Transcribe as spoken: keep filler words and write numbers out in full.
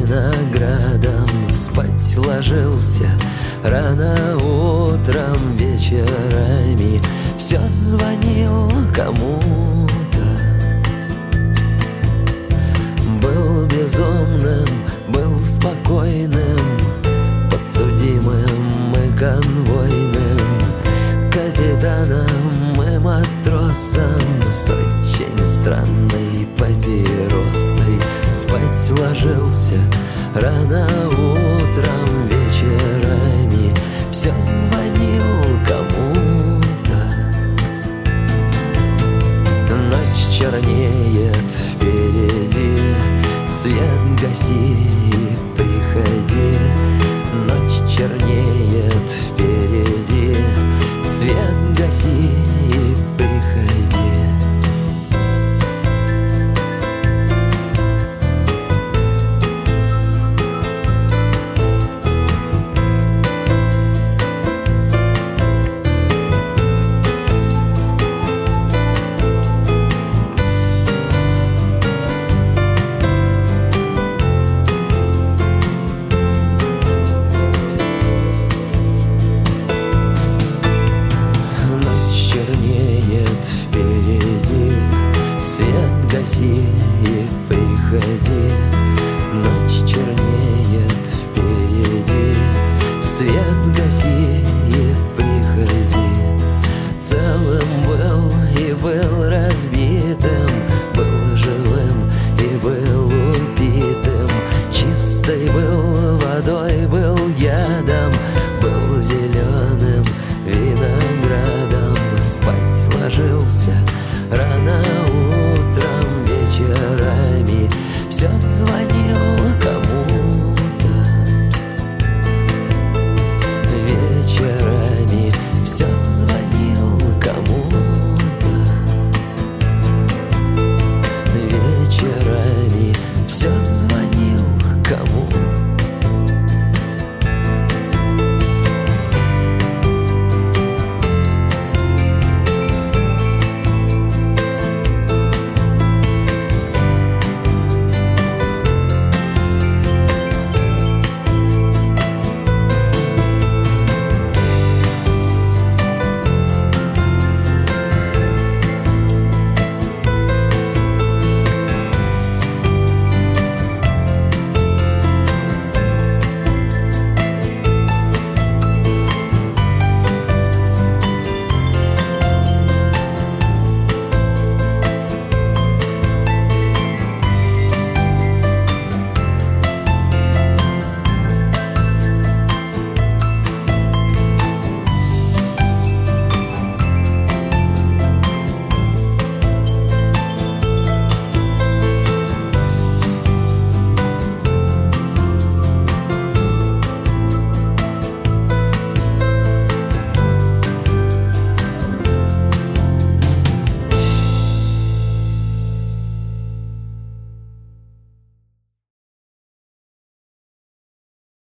виноградом спать ложился рано утром, вечерами все звонил кому-то. Был безумным, был спокойным, подсудимым и конвойным, капитаном и матросом с очень странной папиросой. Спать ложился рано утром, вечерами все звонил кому-то. Ночь чернеет впереди, свет гаси и приходи. Ночь чернеет впереди, свет гаси и приходи. Гаси и приходи. Ночь чернеет впереди, свет гаси и приходи. Целым был и был разбитым,